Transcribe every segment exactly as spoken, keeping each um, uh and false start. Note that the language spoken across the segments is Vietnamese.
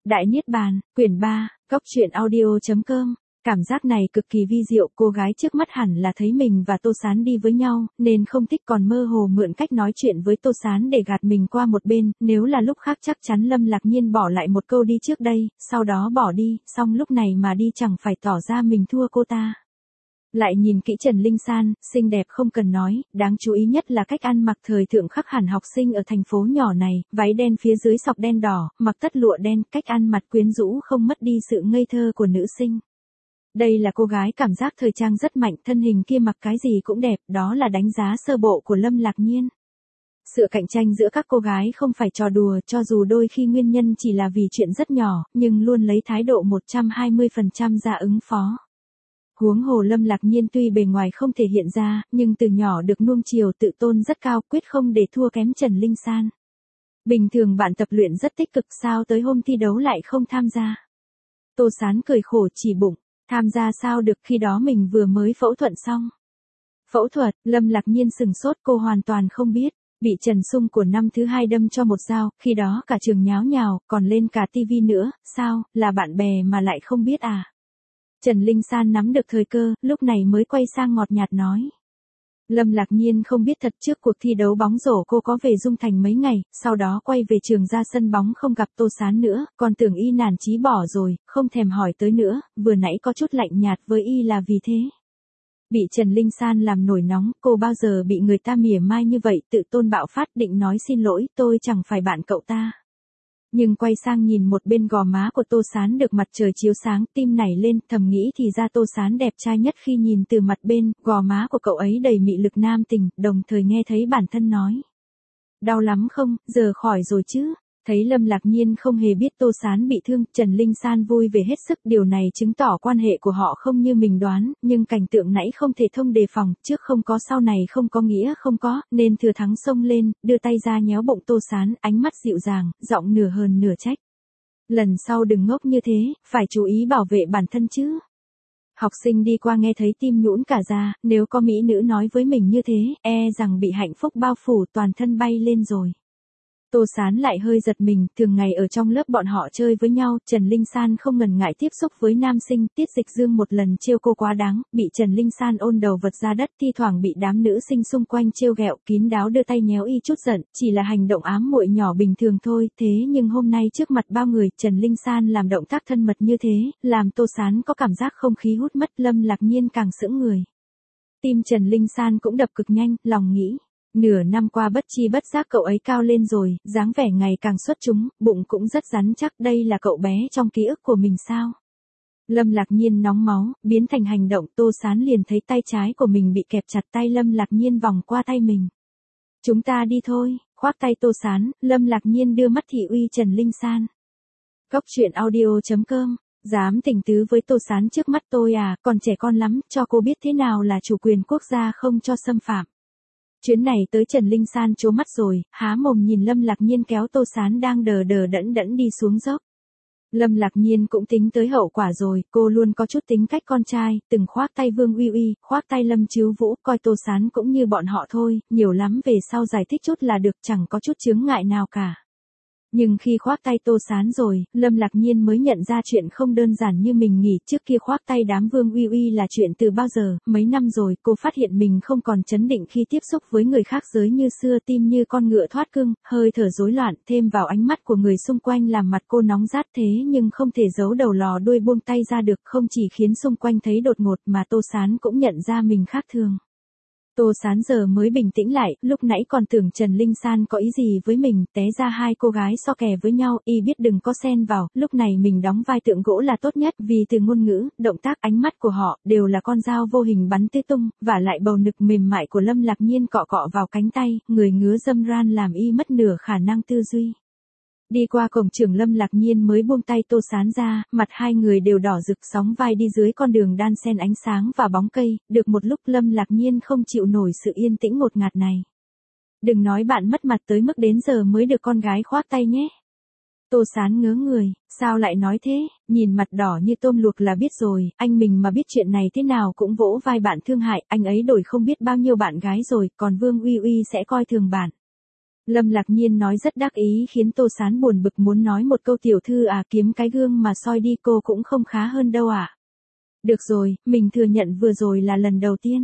Đại Niết Bàn, quyển ba, góc truyện audio chấm com. Cảm giác này cực kỳ vi diệu, cô gái trước mắt hẳn là thấy mình và Tô Sán đi với nhau, nên không thích còn mơ hồ mượn cách nói chuyện với Tô Sán để gạt mình qua một bên, nếu là lúc khác chắc chắn Lâm Lạc Nhiên bỏ lại một câu đi trước đây, sau đó bỏ đi, xong lúc này mà đi chẳng phải tỏ ra mình thua cô ta. Lại nhìn kỹ Trần Linh San, xinh đẹp không cần nói, đáng chú ý nhất là cách ăn mặc thời thượng khắc hẳn học sinh ở thành phố nhỏ này, váy đen phía dưới sọc đen đỏ, mặc tất lụa đen, cách ăn mặc quyến rũ không mất đi sự ngây thơ của nữ sinh. Đây là cô gái cảm giác thời trang rất mạnh, thân hình kia mặc cái gì cũng đẹp, đó là đánh giá sơ bộ của Lâm Lạc Nhiên. Sự cạnh tranh giữa các cô gái không phải trò đùa, cho dù đôi khi nguyên nhân chỉ là vì chuyện rất nhỏ, nhưng luôn lấy thái độ một trăm hai mươi phần trăm ra ứng phó. Huống hồ Lâm Lạc Nhiên tuy bề ngoài không thể hiện ra, nhưng từ nhỏ được nuông chiều tự tôn rất cao, quyết không để thua kém Trần Linh San. Bình thường bạn tập luyện rất tích cực, sao tới hôm thi đấu lại không tham gia? Tô Sán cười khổ chỉ bụng, tham gia sao được, khi đó mình vừa mới phẫu thuật xong. Phẫu thuật, Lâm Lạc Nhiên sừng sốt, cô hoàn toàn không biết, bị Trần Sung của năm thứ hai đâm cho một dao, khi đó cả trường nháo nhào, còn lên cả tivi nữa, sao, là bạn bè mà lại không biết à? Trần Linh San nắm được thời cơ, lúc này mới quay sang ngọt nhạt nói. Lâm Lạc Nhiên không biết thật trước cuộc thi đấu bóng rổ cô có về Dung Thành mấy ngày, sau đó quay về trường ra sân bóng không gặp Tô Sán nữa, còn tưởng y nản chí bỏ rồi, không thèm hỏi tới nữa, vừa nãy có chút lạnh nhạt với y là vì thế. Bị Trần Linh San làm nổi nóng, cô bao giờ bị người ta mỉa mai như vậy, tự tôn bạo phát, định nói xin lỗi, tôi chẳng phải bạn cậu ta. Nhưng quay sang nhìn một bên gò má của Tô Sán được mặt trời chiếu sáng, tim nảy lên, thầm nghĩ thì ra Tô Sán đẹp trai nhất khi nhìn từ mặt bên, gò má của cậu ấy đầy mị lực nam tình, đồng thời nghe thấy bản thân nói. Đau lắm không, giờ khỏi rồi chứ? Thấy Lâm Lạc Nhiên không hề biết Tô Sán bị thương, Trần Linh San vui về hết sức, điều này chứng tỏ quan hệ của họ không như mình đoán, nhưng cảnh tượng nãy không thể thông đề phòng, trước không có sau này không có nghĩa không có, nên thừa thắng xông lên, đưa tay ra nhéo bụng Tô Sán, ánh mắt dịu dàng, giọng nửa hờn nửa trách. Lần sau đừng ngốc như thế, phải chú ý bảo vệ bản thân chứ. Học sinh đi qua nghe thấy tim nhũn cả ra, nếu có mỹ nữ nói với mình như thế, e rằng bị hạnh phúc bao phủ toàn thân bay lên rồi. Tô Sán lại hơi giật mình, thường ngày ở trong lớp bọn họ chơi với nhau, Trần Linh San không ngần ngại tiếp xúc với nam sinh, Tiết Dịch Dương một lần trêu cô quá đáng, bị Trần Linh San ôn đầu vật ra đất, thi thoảng bị đám nữ sinh xung quanh trêu ghẹo, kín đáo đưa tay nhéo y chút giận, chỉ là hành động ám muội nhỏ bình thường thôi, thế nhưng hôm nay trước mặt bao người, Trần Linh San làm động tác thân mật như thế, làm Tô Sán có cảm giác không khí hút mất, Lâm Lạc Nhiên càng sững người. Tim Trần Linh San cũng đập cực nhanh, lòng nghĩ. Nửa năm qua bất chi bất giác cậu ấy cao lên rồi, dáng vẻ ngày càng xuất chúng, bụng cũng rất rắn chắc, đây là cậu bé trong ký ức của mình sao? Lâm Lạc Nhiên nóng máu, biến thành hành động, Tô Sán liền thấy tay trái của mình bị kẹp chặt, tay Lâm Lạc Nhiên vòng qua tay mình. Chúng ta đi thôi, khoác tay Tô Sán, Lâm Lạc Nhiên đưa mắt thị uy Trần Linh San. Góc truyện audio chấm com. Dám tình tứ với Tô Sán trước mắt tôi à, còn trẻ con lắm, cho cô biết thế nào là chủ quyền quốc gia không cho xâm phạm. Chuyến này tới Trần Linh San trố mắt rồi, há mồm nhìn Lâm Lạc Nhiên kéo Tô Sán đang đờ đờ đẫn đẫn đi xuống dốc. Lâm Lạc Nhiên cũng tính tới hậu quả rồi, cô luôn có chút tính cách con trai, từng khoác tay Vương Uy Uy, khoác tay Lâm Chiếu Vũ, coi Tô Sán cũng như bọn họ thôi, nhiều lắm về sau giải thích chút là được, chẳng có chút chướng ngại nào cả. Nhưng khi khoác tay Tô Sán rồi, Lâm Lạc Nhiên mới nhận ra chuyện không đơn giản như mình nghĩ, trước kia khoác tay đám Vương Uy Uy là chuyện từ bao giờ, mấy năm rồi, cô phát hiện mình không còn trấn định khi tiếp xúc với người khác giới như xưa, tim như con ngựa thoát cương, hơi thở rối loạn, thêm vào ánh mắt của người xung quanh làm mặt cô nóng rát, thế nhưng không thể giấu đầu lò đuôi buông tay ra được, không chỉ khiến xung quanh thấy đột ngột mà Tô Sán cũng nhận ra mình khác thường. Tô Sán giờ mới bình tĩnh lại, lúc nãy còn tưởng Trần Linh San có ý gì với mình, té ra hai cô gái so kè với nhau, y biết đừng có xen vào, lúc này mình đóng vai tượng gỗ là tốt nhất, vì từ ngôn ngữ, động tác, ánh mắt của họ, đều là con dao vô hình bắn tứ tung, và lại bầu nực mềm mại của Lâm Lạc Nhiên cọ cọ vào cánh tay, người ngứa dâm ran làm y mất nửa khả năng tư duy. Đi qua cổng trường Lâm Lạc Nhiên mới buông tay Tô Sán ra, mặt hai người đều đỏ rực, sóng vai đi dưới con đường đan xen ánh sáng và bóng cây, được một lúc Lâm Lạc Nhiên không chịu nổi sự yên tĩnh ngột ngạt này. Đừng nói bạn mất mặt tới mức đến giờ mới được con gái khoác tay nhé. Tô Sán ngớ người, sao lại nói thế, nhìn mặt đỏ như tôm luộc là biết rồi, anh mình mà biết chuyện này thế nào cũng vỗ vai bạn thương hại, anh ấy đổi không biết bao nhiêu bạn gái rồi, còn Vương Uy Uy sẽ coi thường bạn. Lâm Lạc Nhiên nói rất đắc ý khiến Tô Sán buồn bực muốn nói một câu tiểu thư à kiếm cái gương mà soi đi cô cũng không khá hơn đâu ạ. À. Được rồi, mình thừa nhận vừa rồi là lần đầu tiên.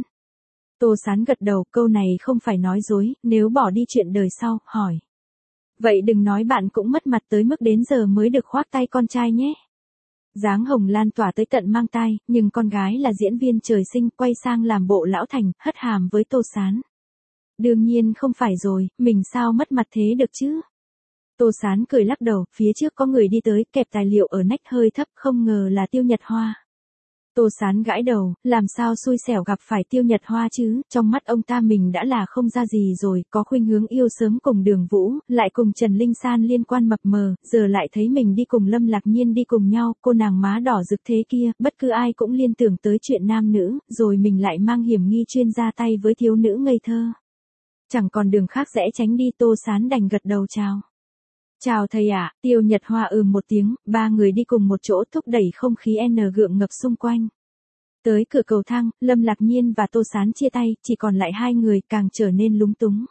Tô Sán gật đầu, câu này không phải nói dối, nếu bỏ đi chuyện đời sau, hỏi. Vậy đừng nói bạn cũng mất mặt tới mức đến giờ mới được khoác tay con trai nhé. Dáng hồng lan tỏa tới tận mang tai, nhưng con gái là diễn viên trời sinh quay sang làm bộ lão thành, hất hàm với Tô Sán. Đương nhiên không phải rồi, mình sao mất mặt thế được chứ? Tô Sán cười lắc đầu, phía trước có người đi tới, kẹp tài liệu ở nách hơi thấp, không ngờ là Tiêu Nhật Hoa. Tô Sán gãi đầu, làm sao xui xẻo gặp phải Tiêu Nhật Hoa chứ, trong mắt ông ta mình đã là không ra gì rồi, có khuynh hướng yêu sớm cùng Đường Vũ, lại cùng Trần Linh San liên quan mập mờ, giờ lại thấy mình đi cùng Lâm Lạc Nhiên đi cùng nhau, cô nàng má đỏ rực thế kia, bất cứ ai cũng liên tưởng tới chuyện nam nữ, rồi mình lại mang hiểm nghi chuyên ra tay với thiếu nữ ngây thơ. Chẳng còn đường khác rẽ tránh đi, Tô Sán đành gật đầu chào. Chào thầy ạ, à, Tiêu Nhật Hoa ừm một tiếng, ba người đi cùng một chỗ thúc đẩy không khí N gượng ngập xung quanh. Tới cửa cầu thang, Lâm Lạc Nhiên và Tô Sán chia tay, chỉ còn lại hai người càng trở nên lúng túng.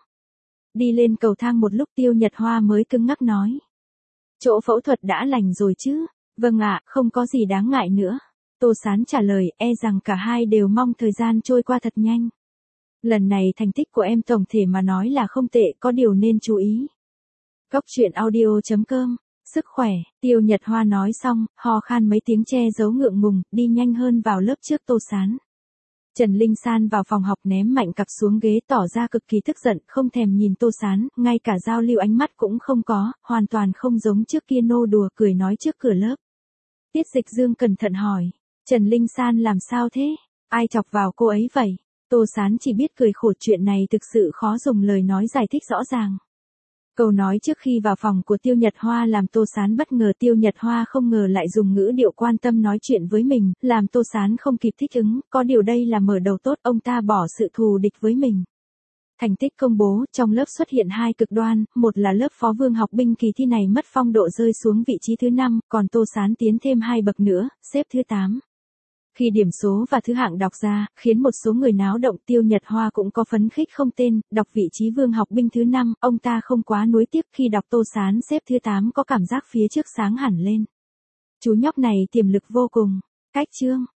Đi lên cầu thang một lúc Tiêu Nhật Hoa mới cứng ngắc nói. Chỗ phẫu thuật đã lành rồi chứ? Vâng ạ, không có gì đáng ngại nữa. Tô Sán trả lời, e rằng cả hai đều mong thời gian trôi qua thật nhanh. Lần này thành tích của em tổng thể mà nói là không tệ, có điều nên chú ý. Góc truyện audio chấm com, sức khỏe, Tiêu Nhật Hoa nói xong, ho khan mấy tiếng che giấu ngượng ngùng, đi nhanh hơn vào lớp trước Tô Sán. Trần Linh San vào phòng học ném mạnh cặp xuống ghế tỏ ra cực kỳ tức giận, không thèm nhìn Tô Sán, ngay cả giao lưu ánh mắt cũng không có, hoàn toàn không giống trước kia nô đùa cười nói trước cửa lớp. Tiết Dịch Dương cẩn thận hỏi, Trần Linh San làm sao thế? Ai chọc vào cô ấy vậy? Tô Sán chỉ biết cười khổ, chuyện này thực sự khó dùng lời nói giải thích rõ ràng. Câu nói trước khi vào phòng của Tiêu Nhật Hoa làm Tô Sán bất ngờ, Tiêu Nhật Hoa không ngờ lại dùng ngữ điệu quan tâm nói chuyện với mình, làm Tô Sán không kịp thích ứng, có điều đây là mở đầu tốt, ông ta bỏ sự thù địch với mình. Thành tích công bố, trong lớp xuất hiện hai cực đoan, một là lớp phó vương học binh kỳ thi này mất phong độ rơi xuống vị trí thứ năm, còn Tô Sán tiến thêm hai bậc nữa, xếp thứ tám. Khi điểm số và thứ hạng đọc ra, khiến một số người náo động, Tiêu Nhật Hoa cũng có phấn khích không tên, đọc vị trí vương học binh thứ năm, ông ta không quá nuối tiếc khi đọc Tô Sán xếp thứ tám có cảm giác phía trước sáng hẳn lên. Chú nhóc này tiềm lực vô cùng. Cách chương